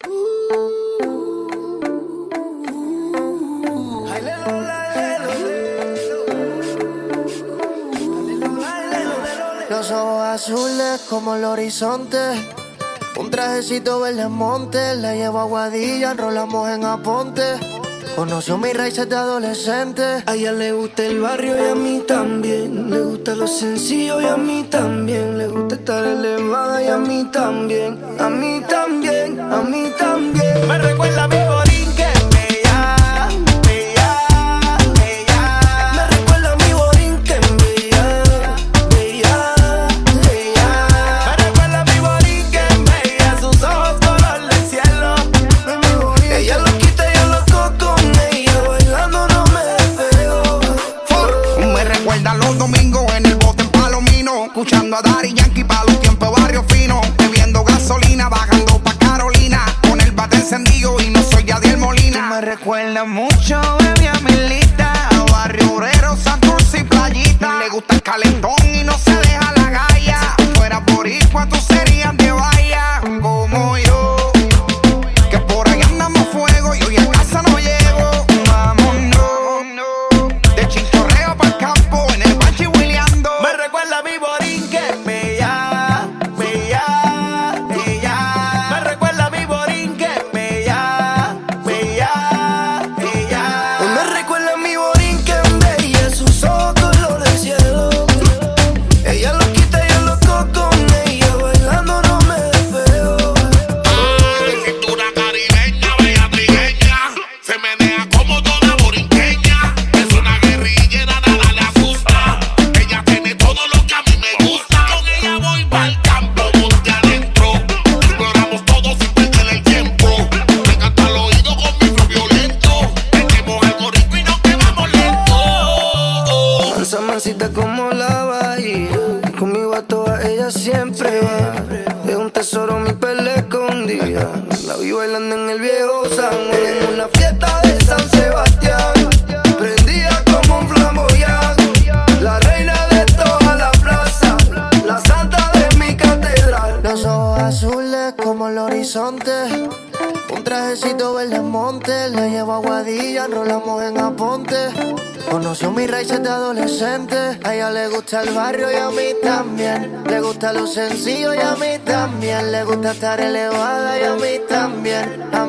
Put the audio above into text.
Los ojos azules como el horizonte, un trajecito verde monte. La llevo a Guadilla, enrolamos en Aponte. Conoció mis raíces de adolescente. A ella le gusta el barrio y a mí también. Le gusta lo sencillo y a mí también. Le gusta estar elevada y a mí también. A mí también, a mí también. Me recuerda a mi borinque, bella, bella, bella. Me recuerda a mi borinque, bella, bella, bella. Me recuerda a mi borinque, bella. Sus ojos color del cielo. Ella lo quita y yo loco con ella. Bailando no me despego. Me recuerda los domingos en el bote en Palomino, escuchando a Daddy Yankee pa' los tiempos barrio fino, bebiendo gasolina, bajando pa' Carolina, con el bate encendido y no soy Yadiel Molina. Me recuerda mucho, baby, a Melita, a Barrio Obrero, Santurce y Playita. Le gusta el calentón y no se deja la galla. Si tú fueras boricua, tú serías de Bahía, como yo, que por ahí andamos fuego y hoy a casa no llego. Vámonos, de Chinchorreo pa'l campo, en el bachi Williando. Me recuerda a mi borinque, bella, bella, bella. Me recuerda a mi borinque, bella, bella, bella. Me recuerda a mi borinque, bella. Sus ojos color del cielo. Ella lo quita y yo loco con ella. Bailando no me despego. De cintura caribeña, bella trigueña, se menea como toda borinqueña. Es una guerrillera, nada le asusta. Ella tiene todo lo que a mí me gusta. Con ella voy pa'l campo, monte adentro. Exploramos todo sin perder el tiempo. Me encanta el oído con mi flow violento. Metemos algo rico y nos quedamos lentos. Mansa mansita como la bahía. Conmigo a todas ellas siempre va. Es un tesoro mi pelea escondida. La vi bailando en el viejo San Juan, en una fiesta de San Sebastián. Prendida como un flamboyán. La reina de toda la plaza. La santa de mi catedral. Los ojos azules como el horizonte, un trajecito verde monte. La llevo a Guadilla, enrolamos en Aponte. Conoció mis raíces de adolescente. A ella le gusta el barrio y a mí también. Le gusta lo sencillo y a mí también. Le gusta estar elevada y a mí también. A